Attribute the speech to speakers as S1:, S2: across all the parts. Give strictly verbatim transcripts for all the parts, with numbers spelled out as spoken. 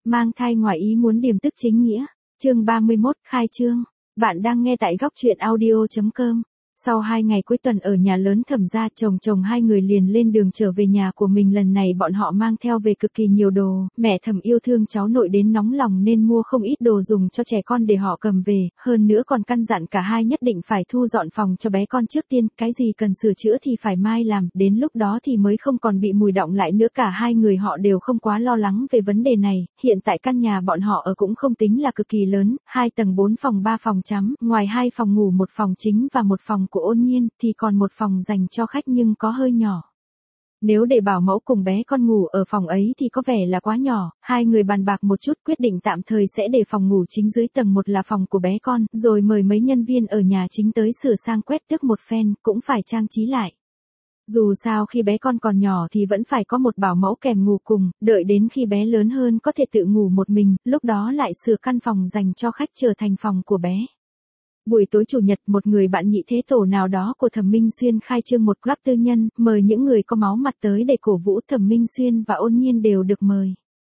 S1: mang thai ngoài ý muốn điềm tức chính nghĩa. Chương ba mươi mốt, khai trương. Bạn đang nghe tại góc truyện audio chấm com. Sau hai ngày cuối tuần ở nhà lớn Thẩm gia, chồng chồng hai người liền lên đường trở về nhà của mình. Lần này bọn họ mang theo về cực kỳ nhiều đồ, mẹ Thẩm yêu thương cháu nội đến nóng lòng nên mua không ít đồ dùng cho trẻ con để họ cầm về, hơn nữa còn căn dặn cả hai nhất định phải thu dọn phòng cho bé con trước tiên, cái gì cần sửa chữa thì phải mai làm, đến lúc đó thì mới không còn bị mùi đọng lại nữa. Cả hai người họ đều không quá lo lắng về vấn đề này. Hiện tại căn nhà bọn họ ở cũng không tính là cực kỳ lớn, hai tầng bốn phòng ba phòng chấm, ngoài hai phòng ngủ một phòng chính và một phòng của Ôn Nhiên thì còn một phòng dành cho khách nhưng có hơi nhỏ. Nếu để bảo mẫu cùng bé con ngủ ở phòng ấy thì có vẻ là quá nhỏ, hai người bàn bạc một chút quyết định tạm thời sẽ để phòng ngủ chính dưới tầng một là phòng của bé con, rồi mời mấy nhân viên ở nhà chính tới sửa sang quét tước một phen, cũng phải trang trí lại. Dù sao khi bé con còn nhỏ thì vẫn phải có một bảo mẫu kèm ngủ cùng, đợi đến khi bé lớn hơn có thể tự ngủ một mình, lúc đó lại sửa căn phòng dành cho khách trở thành phòng của bé. Buổi tối chủ nhật, một người bạn nhị thế tổ nào đó của Thẩm Minh Xuyên khai trương một club tư nhân, mời những người có máu mặt tới để cổ vũ. Thẩm Minh Xuyên và Ôn Nhiên đều được mời.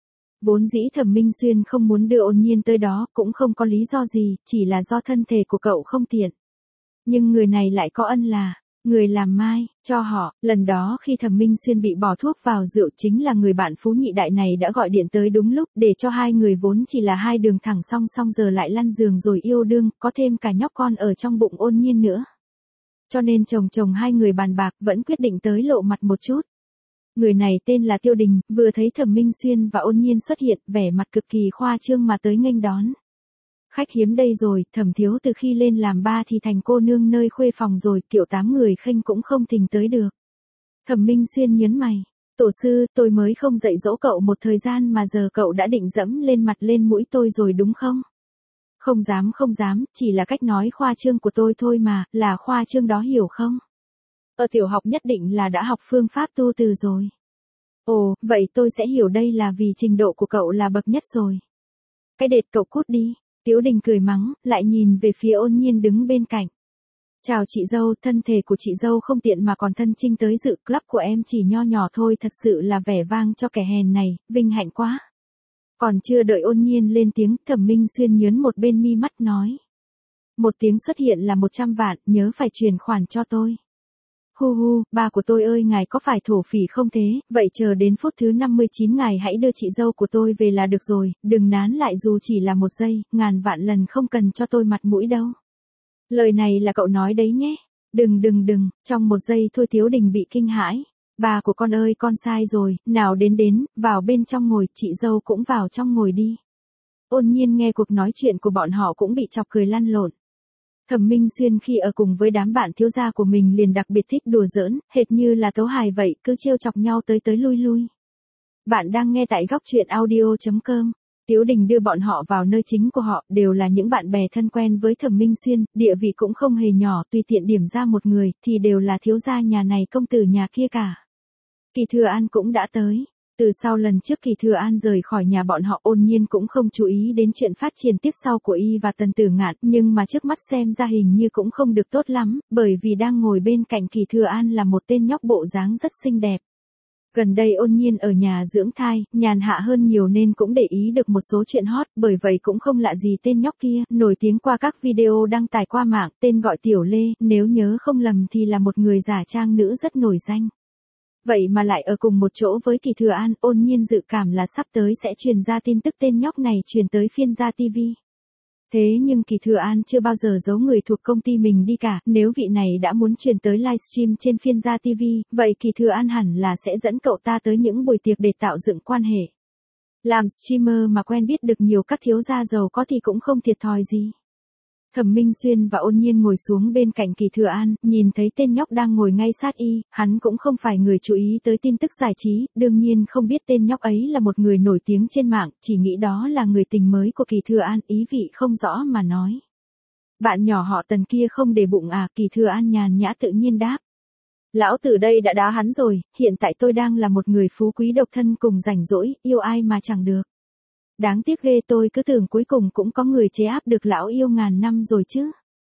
S1: Vốn dĩ Thẩm Minh Xuyên không muốn đưa Ôn Nhiên tới đó, cũng không có lý do gì, chỉ là do thân thể của cậu không tiện. Nhưng người này lại có ân là người làm mai cho họ. Lần đó khi Thẩm Minh Xuyên bị bỏ thuốc vào rượu, chính là người bạn phú nhị đại này đã gọi điện tới đúng lúc, để cho hai người vốn chỉ là hai đường thẳng song song giờ lại lăn giường rồi yêu đương, có thêm cả nhóc con ở trong bụng Ôn Nhiên nữa. Cho nên chồng chồng hai người bàn bạc vẫn quyết định tới lộ mặt một chút. Người này tên là Tiêu Đình, vừa thấy Thẩm Minh Xuyên và Ôn Nhiên xuất hiện, vẻ mặt cực kỳ khoa trương mà tới nghênh đón. Khách hiếm đây rồi, Thẩm thiếu từ khi lên làm ba thì thành cô nương nơi khuê phòng rồi, kiểu tám người khênh cũng không thình tới được. Thẩm Minh Xuyên nhớn mày, tổ sư, tôi mới không dạy dỗ cậu một thời gian mà giờ cậu đã định dẫm lên mặt lên mũi tôi rồi đúng không? Không dám không dám, chỉ là cách nói khoa trương của tôi thôi mà, là khoa trương đó hiểu không? Ở tiểu học nhất định là đã học phương pháp tu từ rồi. Ồ, vậy tôi sẽ hiểu đây là vì trình độ của cậu là bậc nhất rồi. Cái đệt cậu cút đi. Tiếu Đình cười mắng, lại nhìn về phía Ôn Nhiên đứng bên cạnh. Chào chị dâu, thân thể của chị dâu không tiện mà còn thân chinh tới dự, club của em chỉ nho nhỏ thôi, thật sự là vẻ vang cho kẻ hèn này, vinh hạnh quá. Còn chưa đợi Ôn Nhiên lên tiếng, Thẩm Minh Xuyên nhớn một bên mi mắt nói. Một tiếng xuất hiện là một trăm vạn, nhớ phải chuyển khoản cho tôi. Hu hu, ba của tôi ơi, ngài có phải thổ phỉ không thế, vậy chờ đến phút thứ năm mươi chín ngài hãy đưa chị dâu của tôi về là được rồi, đừng nán lại dù chỉ là một giây, ngàn vạn lần không cần cho tôi mặt mũi đâu. Lời này là cậu nói đấy nhé. Đừng đừng đừng, trong một giây thôi Tiếu Đình bị kinh hãi. Ba của con ơi, con sai rồi, nào đến đến, vào bên trong ngồi, chị dâu cũng vào trong ngồi đi. Ôn Nhiên nghe cuộc nói chuyện của bọn họ cũng bị chọc cười lăn lộn. Thẩm Minh Xuyên khi ở cùng với đám bạn thiếu gia của mình liền đặc biệt thích đùa giỡn, hệt như là tấu hài vậy, cứ trêu chọc nhau tới tới lui lui. Bạn đang nghe tại góc truyện audio chấm com. Tiếu Đình đưa bọn họ vào nơi chính của họ, đều là những bạn bè thân quen với Thẩm Minh Xuyên, địa vị cũng không hề nhỏ, tùy tiện điểm ra một người, thì đều là thiếu gia nhà này công tử nhà kia cả. Kỳ Thừa An cũng đã tới. Từ sau lần trước Kỳ Thừa An rời khỏi nhà bọn họ, Ôn Nhiên cũng không chú ý đến chuyện phát triển tiếp sau của y và Tần Tử Ngạn, nhưng mà trước mắt xem ra hình như cũng không được tốt lắm, bởi vì đang ngồi bên cạnh Kỳ Thừa An là một tên nhóc bộ dáng rất xinh đẹp. Gần đây Ôn Nhiên ở nhà dưỡng thai, nhàn hạ hơn nhiều nên cũng để ý được một số chuyện hot, bởi vậy cũng không lạ gì tên nhóc kia, nổi tiếng qua các video đăng tải qua mạng, tên gọi Tiểu Lê, nếu nhớ không lầm thì là một người giả trang nữ rất nổi danh. Vậy mà lại ở cùng một chỗ với Kỳ Thừa An, Ôn Nhiên dự cảm là sắp tới sẽ truyền ra tin tức tên nhóc này truyền tới phiên gia ti vi. Thế nhưng Kỳ Thừa An chưa bao giờ giấu người thuộc công ty mình đi cả, nếu vị này đã muốn truyền tới livestream trên phiên gia ti vi, vậy Kỳ Thừa An hẳn là sẽ dẫn cậu ta tới những buổi tiệc để tạo dựng quan hệ. Làm streamer mà quen biết được nhiều các thiếu gia giàu có thì cũng không thiệt thòi gì. Thẩm Minh Xuyên và Ôn Nhiên ngồi xuống bên cạnh Kỳ Thừa An, nhìn thấy tên nhóc đang ngồi ngay sát y, hắn cũng không phải người chú ý tới tin tức giải trí, đương nhiên không biết tên nhóc ấy là một người nổi tiếng trên mạng, chỉ nghĩ đó là người tình mới của Kỳ Thừa An, ý vị không rõ mà nói. Bạn nhỏ họ Tần kia không để bụng à, Kỳ Thừa An nhàn nhã tự nhiên đáp. Lão tử đây đã đá hắn rồi, hiện tại tôi đang là một người phú quý độc thân cùng rảnh rỗi, yêu ai mà chẳng được. Đáng tiếc ghê, tôi cứ tưởng cuối cùng cũng có người chế áp được lão yêu ngàn năm rồi chứ.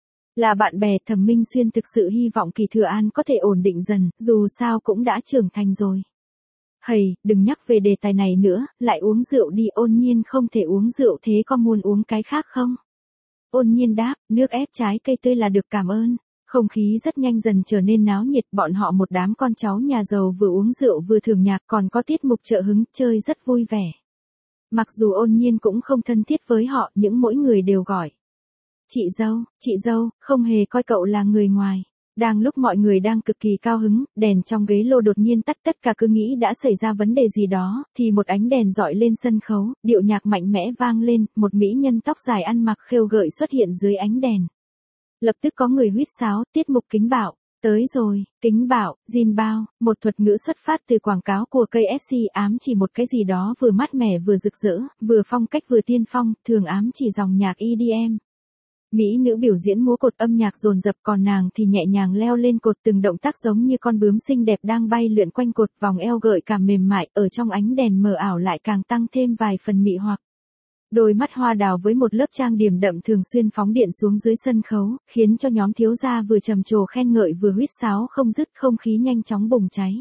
S1: Là bạn bè, Thẩm Minh Xuyên thực sự hy vọng Kỳ Thừa An có thể ổn định dần, dù sao cũng đã trưởng thành rồi. Hầy, đừng nhắc về đề tài này nữa, lại uống rượu đi. Ôn Nhiên không thể uống rượu, thế có muốn uống cái khác không? Ôn Nhiên đáp, nước ép trái cây tươi là được, cảm ơn. Không khí rất nhanh dần trở nên náo nhiệt, bọn họ một đám con cháu nhà giàu vừa uống rượu vừa thưởng nhạc, còn có tiết mục trợ hứng, chơi rất vui vẻ. Mặc dù Ôn Nhiên cũng không thân thiết với họ, nhưng mỗi người đều gọi chị dâu, chị dâu, không hề coi cậu là người ngoài. Đang lúc mọi người đang cực kỳ cao hứng, đèn trong ghế lô đột nhiên tắt, tất cả cứ nghĩ đã xảy ra vấn đề gì đó, thì một ánh đèn dọi lên sân khấu, điệu nhạc mạnh mẽ vang lên, một mỹ nhân tóc dài ăn mặc khêu gợi xuất hiện dưới ánh đèn. Lập tức có người huýt sáo, tiết mục Kính Bảo, tới rồi. Kính Bảo, Jin Bao, một thuật ngữ xuất phát từ quảng cáo của ca ép xê, ám chỉ một cái gì đó vừa mát mẻ vừa rực rỡ, vừa phong cách vừa tiên phong, thường ám chỉ dòng nhạc e đê em. Mỹ nữ biểu diễn múa cột, âm nhạc dồn dập, còn nàng thì nhẹ nhàng leo lên cột, từng động tác giống như con bướm xinh đẹp đang bay lượn quanh cột, vòng eo gợi cảm mềm mại, ở trong ánh đèn mờ ảo lại càng tăng thêm vài phần mị hoặc. Đôi mắt hoa đào với một lớp trang điểm đậm thường xuyên phóng điện xuống dưới sân khấu, khiến cho nhóm thiếu gia vừa trầm trồ khen ngợi vừa huýt sáo không dứt, không khí nhanh chóng bùng cháy.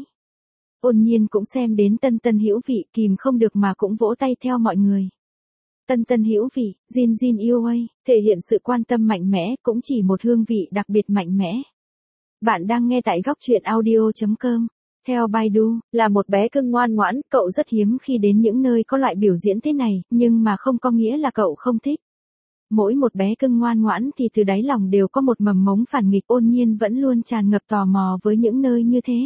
S1: Ôn Nhiên cũng xem đến tân tân hữu vị, kìm không được mà cũng vỗ tay theo mọi người. Tân tân hữu vị, Jin Jin yêu ơi, thể hiện sự quan tâm mạnh mẽ, cũng chỉ một hương vị đặc biệt mạnh mẽ. Bạn đang nghe tại góc truyện audio chấm com. Theo Baidu, là một bé cưng ngoan ngoãn, cậu rất hiếm khi đến những nơi có loại biểu diễn thế này, nhưng mà không có nghĩa là cậu không thích. Mỗi một bé cưng ngoan ngoãn thì từ đáy lòng đều có một mầm mống phản nghịch. Ôn Nhiên vẫn luôn tràn ngập tò mò với những nơi như thế.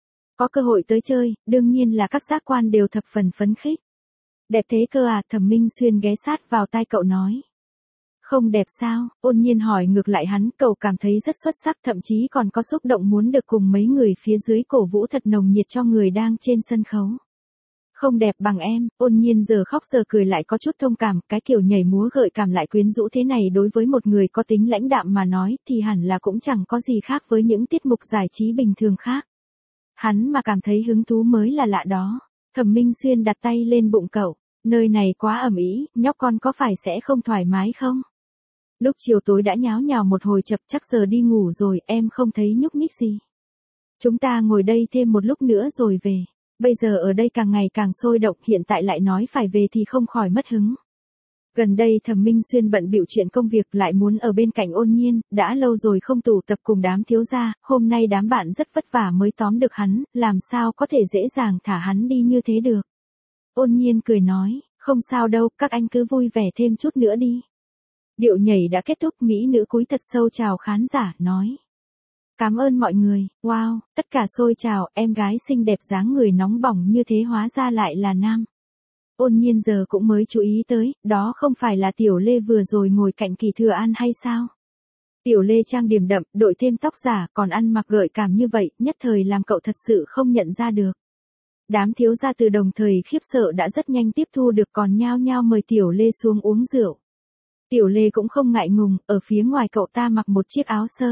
S1: Có cơ hội tới chơi, đương nhiên là các giác quan đều thập phần phấn khích. Đẹp thế cơ à? Thẩm Minh Xuyên ghé sát vào tai cậu nói. Không đẹp sao? Ôn Nhiên hỏi ngược lại hắn, cậu cảm thấy rất xuất sắc, thậm chí còn có xúc động muốn được cùng mấy người phía dưới cổ vũ thật nồng nhiệt cho người đang trên sân khấu. Không đẹp bằng em. Ôn Nhiên giờ khóc giờ cười lại có chút thông cảm, cái kiểu nhảy múa gợi cảm lại quyến rũ thế này đối với một người có tính lãnh đạm mà nói thì hẳn là cũng chẳng có gì khác với những tiết mục giải trí bình thường khác. Hắn mà cảm thấy hứng thú mới là lạ đó. Thẩm Minh Xuyên đặt tay lên bụng cậu, nơi này quá ầm ĩ, nhóc con có phải sẽ không thoải mái không? Lúc chiều tối đã nháo nhào một hồi chập, chắc giờ đi ngủ rồi, em không thấy nhúc nhích gì. Chúng ta ngồi đây thêm một lúc nữa rồi về. Bây giờ ở đây càng ngày càng sôi động, hiện tại lại nói phải về thì không khỏi mất hứng. Gần đây Thẩm Minh Xuyên bận bịu chuyện công việc, lại muốn ở bên cạnh Ôn Nhiên, đã lâu rồi không tụ tập cùng đám thiếu gia, hôm nay đám bạn rất vất vả mới tóm được hắn, làm sao có thể dễ dàng thả hắn đi như thế được. Ôn Nhiên cười nói, không sao đâu, các anh cứ vui vẻ thêm chút nữa đi. Điệu nhảy đã kết thúc, mỹ nữ cúi thật sâu chào khán giả, nói. Cảm ơn mọi người, wow, tất cả xôi chào, em gái xinh đẹp dáng người nóng bỏng như thế hóa ra lại là nam. Ôn Nhiên giờ cũng mới chú ý tới, đó không phải là Tiểu Lê vừa rồi ngồi cạnh Kỳ Thừa An hay sao? Tiểu Lê trang điểm đậm, đội thêm tóc giả, còn ăn mặc gợi cảm như vậy, nhất thời làm cậu thật sự không nhận ra được. Đám thiếu gia từ đồng thời khiếp sợ đã rất nhanh tiếp thu được, còn nhao nhao mời Tiểu Lê xuống uống rượu. Tiểu Lê cũng không ngại ngùng, ở phía ngoài cậu ta mặc một chiếc áo sơ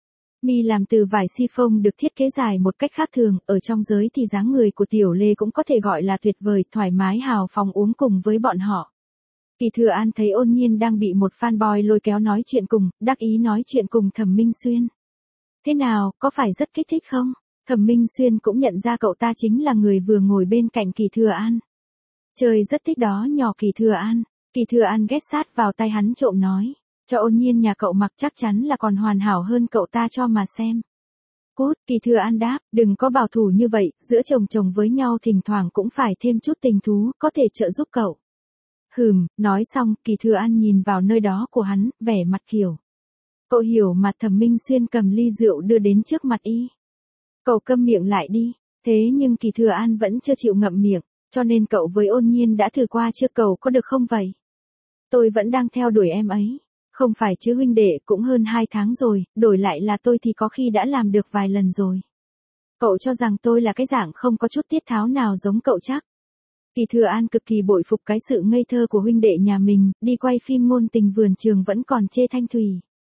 S1: mi làm từ vải chiffon được thiết kế dài một cách khác thường, ở trong giới thì dáng người của Tiểu Lê cũng có thể gọi là tuyệt vời, thoải mái hào phóng uống cùng với bọn họ. Kỳ Thừa An thấy Ôn Nhiên đang bị một fanboy lôi kéo nói chuyện cùng, đắc ý nói chuyện cùng Thẩm Minh Xuyên. Thế nào, có phải rất kích thích không? Thẩm Minh Xuyên cũng nhận ra cậu ta chính là người vừa ngồi bên cạnh Kỳ Thừa An. Trời rất thích đó nhỏ Kỳ Thừa An. Kỳ Thừa An ghé sát vào tay hắn trộm nói. Cho Ôn Nhiên nhà cậu mặc chắc chắn là còn hoàn hảo hơn cậu ta cho mà xem. Cút, Kỳ Thừa An đáp, đừng có bảo thủ như vậy, giữa chồng chồng với nhau thỉnh thoảng cũng phải thêm chút tình thú, có thể trợ giúp cậu. Hừm, nói xong, Kỳ Thừa An nhìn vào nơi đó của hắn, vẻ mặt kiểu. Cậu hiểu mà. Thẩm Minh Xuyên cầm ly rượu đưa đến trước mặt y. Cậu câm miệng lại đi. Thế nhưng Kỳ Thừa An vẫn chưa chịu ngậm miệng, cho nên cậu với Ôn Nhiên đã thử qua chưa, cậu có được không vậy? Tôi vẫn đang theo đuổi em ấy. Không phải chứ huynh đệ, cũng hơn hai tháng rồi, đổi lại là tôi thì có khi đã làm được vài lần rồi. Cậu cho rằng tôi là cái dạng không có chút tiết tháo nào giống cậu chắc. Kỳ Thừa An cực kỳ bội phục cái sự ngây thơ của huynh đệ nhà mình, đi quay phim ngôn tình vườn trường vẫn còn chê thanh thủy.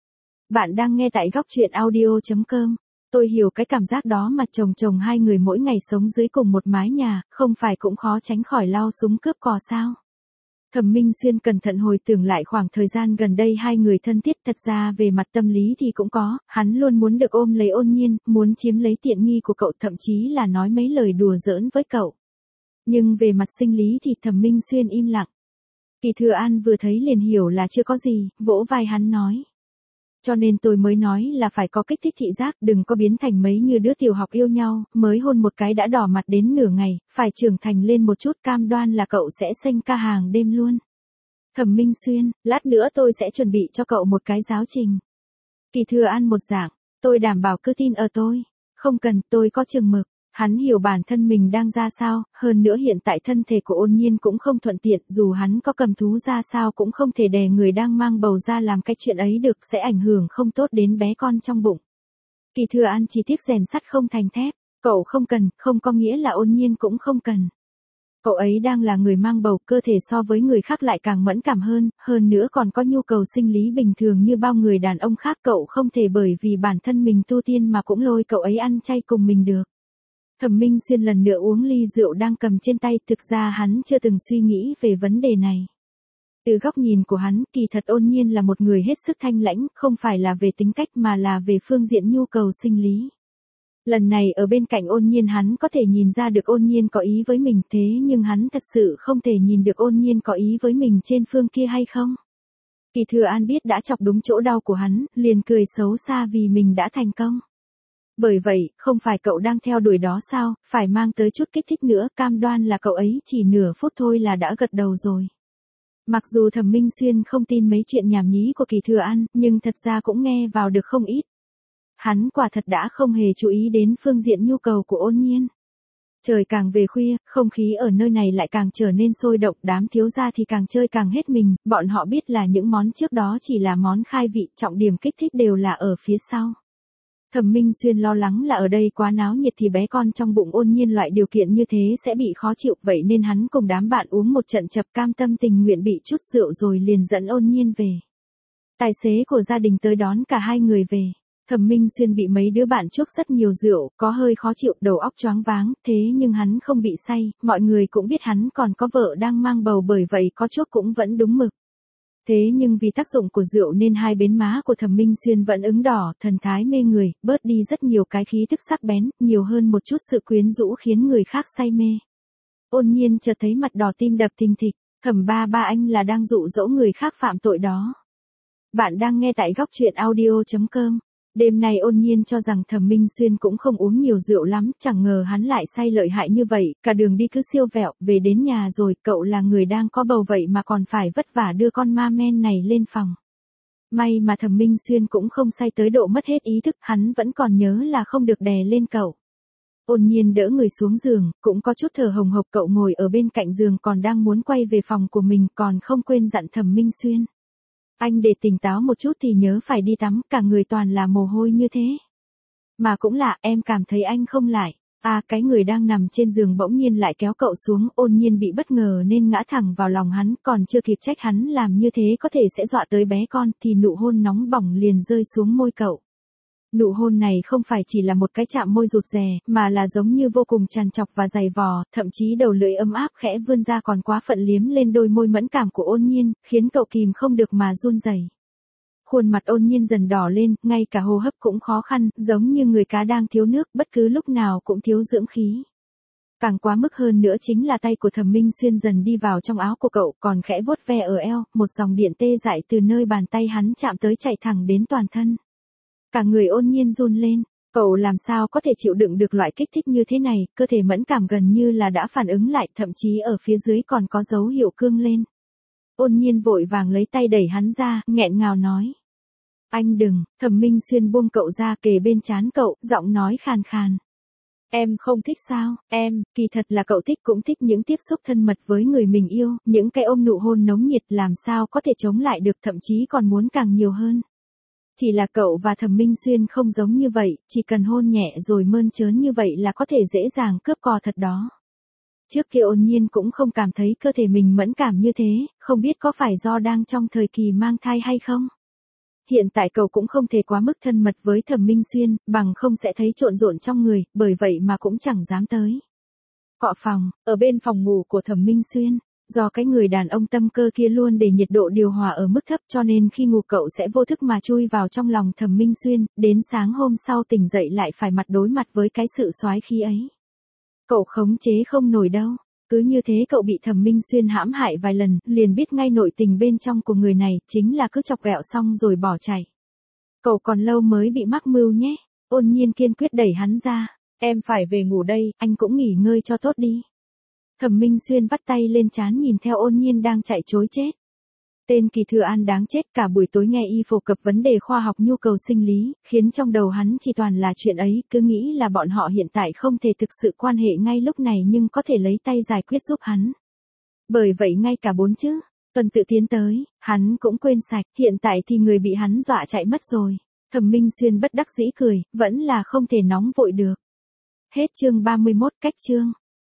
S1: Bạn đang nghe tại góc truyện audio chấm com. Tôi hiểu cái cảm giác đó mà, chồng chồng hai người mỗi ngày sống dưới cùng một mái nhà, không phải cũng khó tránh khỏi lao súng cướp cò sao? Thẩm Minh Xuyên cẩn thận hồi tưởng lại khoảng thời gian gần đây hai người thân thiết, thật ra về mặt tâm lý thì cũng có, hắn luôn muốn được ôm lấy Ôn Nhiên, muốn chiếm lấy tiện nghi của cậu, thậm chí là nói mấy lời đùa giỡn với cậu. Nhưng về mặt sinh lý thì Thẩm Minh Xuyên im lặng. Kỳ Thừa An vừa thấy liền hiểu là chưa có gì, vỗ vai hắn nói. Cho nên tôi mới nói là phải có kích thích thị giác, đừng có biến thành mấy như đứa tiểu học yêu nhau, mới hôn một cái đã đỏ mặt đến nửa ngày, phải trưởng thành lên một chút, cam đoan là cậu sẽ xanh ca hàng đêm luôn. Thẩm Minh Xuyên, lát nữa tôi sẽ chuẩn bị cho cậu một cái giáo trình. Kỳ Thừa An một dạng, tôi đảm bảo cứ tin ở tôi. Không cần, tôi có chừng mực. Hắn hiểu bản thân mình đang ra sao, hơn nữa hiện tại thân thể của Ôn Nhiên cũng không thuận tiện, dù hắn có cầm thú ra sao cũng không thể đè người đang mang bầu ra làm cái chuyện ấy được, sẽ ảnh hưởng không tốt đến bé con trong bụng. Kỳ Thừa An chỉ tiếc rèn sắt không thành thép, cậu không cần, không có nghĩa là Ôn Nhiên cũng không cần. Cậu ấy đang là người mang bầu, cơ thể so với người khác lại càng mẫn cảm hơn, hơn nữa còn có nhu cầu sinh lý bình thường như bao người đàn ông khác, cậu không thể bởi vì bản thân mình tu tiên mà cũng lôi cậu ấy ăn chay cùng mình được. Thẩm Minh Xuyên lần nữa uống ly rượu đang cầm trên tay, thực ra hắn chưa từng suy nghĩ về vấn đề này. Từ góc nhìn của hắn, kỳ thật Ôn Nhiên là một người hết sức thanh lãnh, không phải là về tính cách mà là về phương diện nhu cầu sinh lý. Lần này ở bên cạnh Ôn Nhiên hắn có thể nhìn ra được Ôn Nhiên có ý với mình, thế nhưng hắn thật sự không thể nhìn được Ôn Nhiên có ý với mình trên phương kia hay không. Kỳ Thừa An biết đã chọc đúng chỗ đau của hắn, liền cười xấu xa vì mình đã thành công. Bởi vậy, không phải cậu đang theo đuổi đó sao, phải mang tới chút kích thích nữa, cam đoan là cậu ấy chỉ nửa phút thôi là đã gật đầu rồi. Mặc dù Thẩm Minh Xuyên không tin mấy chuyện nhảm nhí của Kỳ Thừa An, nhưng thật ra cũng nghe vào được không ít. Hắn quả thật đã không hề chú ý đến phương diện nhu cầu của Ôn Nhiên. Trời càng về khuya, không khí ở nơi này lại càng trở nên sôi động, đám thiếu gia thì càng chơi càng hết mình, bọn họ biết là những món trước đó chỉ là món khai vị, trọng điểm kích thích đều là ở phía sau. Thẩm Minh Xuyên lo lắng là ở đây quá náo nhiệt thì bé con trong bụng Ôn Nhiên loại điều kiện như thế sẽ bị khó chịu, vậy nên hắn cùng đám bạn uống một trận chập cam tâm tình nguyện bị chút rượu rồi liền dẫn Ôn Nhiên về. Tài xế của gia đình tới đón cả hai người về. Thẩm Minh Xuyên bị mấy đứa bạn chuốc rất nhiều rượu, có hơi khó chịu, đầu óc choáng váng, thế nhưng hắn không bị say, mọi người cũng biết hắn còn có vợ đang mang bầu, bởi vậy có chuốc cũng vẫn đúng mực. Thế nhưng vì tác dụng của rượu nên hai bên má của Thẩm Minh Xuyên vẫn ửng đỏ, thần thái mê người, bớt đi rất nhiều cái khí tức sắc bén, nhiều hơn một chút sự quyến rũ khiến người khác say mê. Ôn Nhiên chợt thấy mặt đỏ tim đập thình thịch, Thẩm ba ba anh là đang dụ dỗ người khác phạm tội đó. Bạn đang nghe tại góc truyện audio chấm com. Đêm nay Ôn Nhiên cho rằng Thẩm Minh Xuyên cũng không uống nhiều rượu lắm, chẳng ngờ hắn lại say lợi hại như vậy, cả đường đi cứ siêu vẹo, về đến nhà rồi, cậu là người đang có bầu vậy mà còn phải vất vả đưa con ma men này lên phòng. May mà Thẩm Minh Xuyên cũng không say tới độ mất hết ý thức, hắn vẫn còn nhớ là không được đè lên cậu. Ôn Nhiên đỡ người xuống giường, cũng có chút thở hồng hộc, cậu ngồi ở bên cạnh giường còn đang muốn quay về phòng của mình, còn không quên dặn Thẩm Minh Xuyên. Anh để tỉnh táo một chút thì nhớ phải đi tắm, cả người toàn là mồ hôi như thế. Mà cũng lạ, em cảm thấy anh không lại. À, cái người đang nằm trên giường bỗng nhiên lại kéo cậu xuống, Ôn Nhiên bị bất ngờ nên ngã thẳng vào lòng hắn, còn chưa kịp trách hắn làm như thế có thể sẽ dọa tới bé con, thì nụ hôn nóng bỏng liền rơi xuống môi cậu. Nụ hôn này không phải chỉ là một cái chạm môi rụt rè, mà là giống như vô cùng trằn trọc và dày vò, thậm chí đầu lưỡi ấm áp khẽ vươn ra còn quá phận liếm lên đôi môi mẫn cảm của Ôn Nhiên, khiến cậu kìm không được mà run rẩy. Khuôn mặt Ôn Nhiên dần đỏ lên, ngay cả hô hấp cũng khó khăn, giống như người cá đang thiếu nước, bất cứ lúc nào cũng thiếu dưỡng khí. Càng quá mức hơn nữa chính là tay của Thẩm Minh Xuyên dần đi vào trong áo của cậu, còn khẽ vuốt ve ở eo, một dòng điện tê dại từ nơi bàn tay hắn chạm tới chạy thẳng đến toàn thân. Cả người Ôn Nhiên run lên, cậu làm sao có thể chịu đựng được loại kích thích như thế này, cơ thể mẫn cảm gần như là đã phản ứng lại, thậm chí ở phía dưới còn có dấu hiệu cương lên. Ôn Nhiên vội vàng lấy tay đẩy hắn ra, nghẹn ngào nói. Anh đừng, Thẩm Minh Xuyên buông cậu ra kề bên trán cậu, giọng nói khàn khàn. Em không thích sao, em, kỳ thật là cậu thích, cũng thích những tiếp xúc thân mật với người mình yêu, những cái ôm nụ hôn nóng nhiệt, làm sao có thể chống lại được, thậm chí còn muốn càng nhiều hơn. Chỉ là cậu và Thẩm Minh Xuyên không giống như vậy, chỉ cần hôn nhẹ rồi mơn trớn như vậy là có thể dễ dàng cướp cò thật đó. Trước kia Ôn Nhiên cũng không cảm thấy cơ thể mình mẫn cảm như thế, không biết có phải do đang trong thời kỳ mang thai hay không. Hiện tại cậu cũng không thể quá mức thân mật với Thẩm Minh Xuyên, bằng không sẽ thấy trộn rộn trong người, bởi vậy mà cũng chẳng dám tới. Cọ phòng, ở bên phòng ngủ của Thẩm Minh Xuyên, do cái người đàn ông tâm cơ kia luôn để nhiệt độ điều hòa ở mức thấp cho nên khi ngủ cậu sẽ vô thức mà chui vào trong lòng Thẩm Minh Xuyên, đến sáng hôm sau tỉnh dậy lại phải mặt đối mặt với cái sự soái khí ấy. Cậu khống chế không nổi đâu. Cứ như thế cậu bị Thẩm Minh Xuyên hãm hại vài lần, liền biết ngay nội tình bên trong của người này, chính là cứ chọc ghẹo xong rồi bỏ chạy. Cậu còn lâu mới bị mắc mưu nhé. Ôn Nhiên kiên quyết đẩy hắn ra. Em phải về ngủ đây, anh cũng nghỉ ngơi cho tốt đi. Thẩm Minh Xuyên vắt tay lên trán nhìn theo Ôn Nhiên đang chạy trối chết. Tên Kỳ Thừa An đáng chết, cả buổi tối nghe y phổ cập vấn đề khoa học nhu cầu sinh lý, khiến trong đầu hắn chỉ toàn là chuyện ấy, cứ nghĩ là bọn họ hiện tại không thể thực sự quan hệ ngay lúc này nhưng có thể lấy tay giải quyết giúp hắn. Bởi vậy ngay cả bốn chữ tuần tự tiến tới, hắn cũng quên sạch, hiện tại thì người bị hắn dọa chạy mất rồi. Thẩm Minh Xuyên bất đắc dĩ cười, vẫn là không thể nóng vội được. Hết chương ba mươi mốt, cách chương.